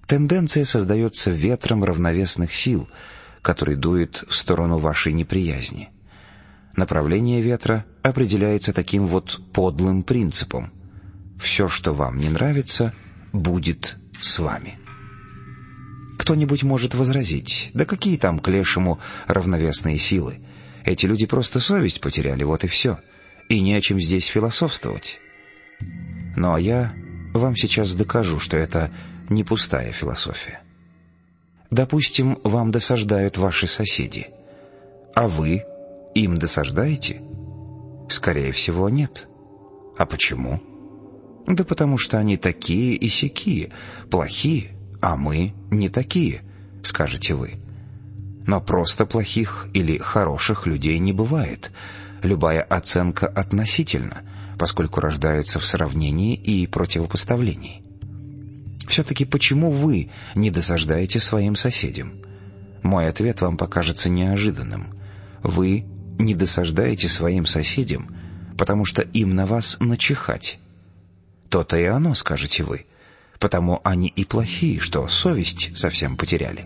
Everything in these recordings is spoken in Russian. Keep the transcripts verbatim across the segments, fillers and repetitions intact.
Тенденция создается ветром равновесных сил, который дует в сторону вашей неприязни. Направление ветра определяется таким вот подлым принципом: все, что вам не нравится, будет с вами. Кто-нибудь может возразить: да какие там к лешему равновесные силы? Эти люди просто совесть потеряли, вот и все. И не о чем здесь философствовать. Но я вам сейчас докажу, что это не пустая философия. Допустим, вам досаждают ваши соседи, а вы им досаждаете? Скорее всего, нет. А почему? Да потому что они такие и сякие, плохие, а мы не такие, скажете вы. Но просто плохих или хороших людей не бывает. Любая оценка относительна, поскольку рождается в сравнении и противопоставлении. Все-таки почему вы не досаждаете своим соседям? Мой ответ вам покажется неожиданным. Вы не досаждаете своим соседям, потому что им на вас начихать. То-то и оно, скажете вы, потому они и плохие, что совесть совсем потеряли.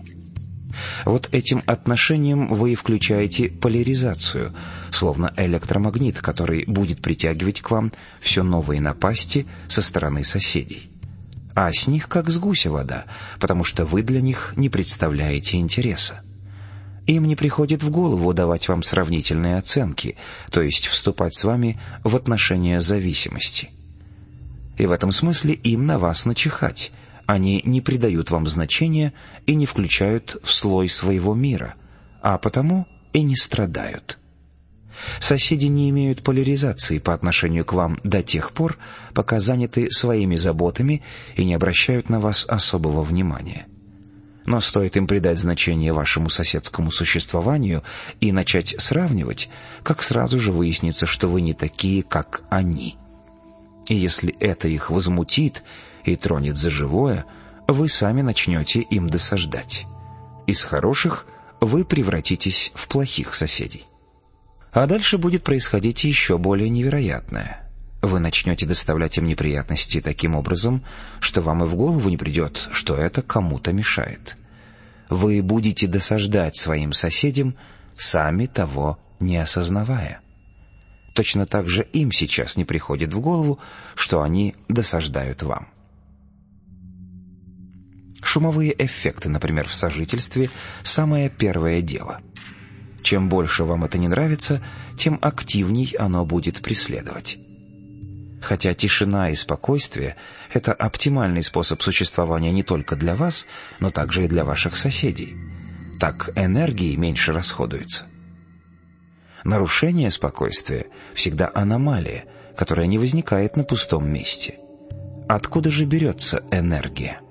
Вот этим отношением вы и включаете поляризацию, словно электромагнит, который будет притягивать к вам все новые напасти со стороны соседей. А с них как с гуся вода, потому что вы для них не представляете интереса. Им не приходит в голову давать вам сравнительные оценки, то есть вступать с вами в отношения зависимости. И в этом смысле им на вас начихать. Они не придают вам значения и не включают в слой своего мира, а потому и не страдают. Соседи не имеют поляризации по отношению к вам до тех пор, пока заняты своими заботами и не обращают на вас особого внимания. Но стоит им придать значение вашему соседскому существованию и начать сравнивать, как сразу же выяснится, что вы не такие, как они. И если это их возмутит и тронет за живое, вы сами начнете им досаждать. Из хороших вы превратитесь в плохих соседей. А дальше будет происходить еще более невероятное. Вы начнете доставлять им неприятности таким образом, что вам и в голову не придет, что это кому-то мешает. Вы будете досаждать своим соседям, сами того не осознавая. Точно так же им сейчас не приходит в голову, что они досаждают вам. Шумовые эффекты, например, в сожительстве – самое первое дело. Чем больше вам это не нравится, тем активней оно будет преследовать. Хотя тишина и спокойствие – это оптимальный способ существования не только для вас, но также и для ваших соседей. Так энергии меньше расходуется. Нарушение спокойствия всегда аномалия, которая не возникает на пустом месте. Откуда же берется энергия?